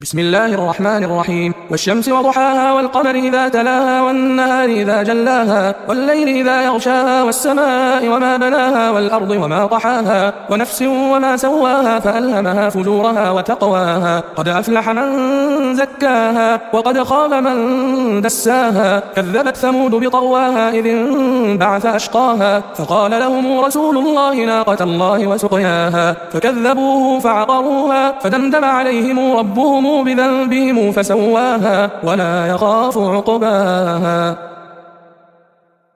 بسم الله الرحمن الرحيم. والشمس وضحاها والقمر إذا تلاها والنهار إذا جلاها والليل إذا يغشاها والسماء وما بناها والأرض وما طحاها ونفس وما سواها فألهمها فجورها وتقواها قد أفلح من زكاها وقد خاب من دساها كذبت ثمود بطغواها إذ انبعث أشقاها فقال لهم رسول الله ناقة الله وسقياها فكذبوه فعقروها فدمدم عليهم ربهم بذنبهم فسواها ولا يخاف عقباها.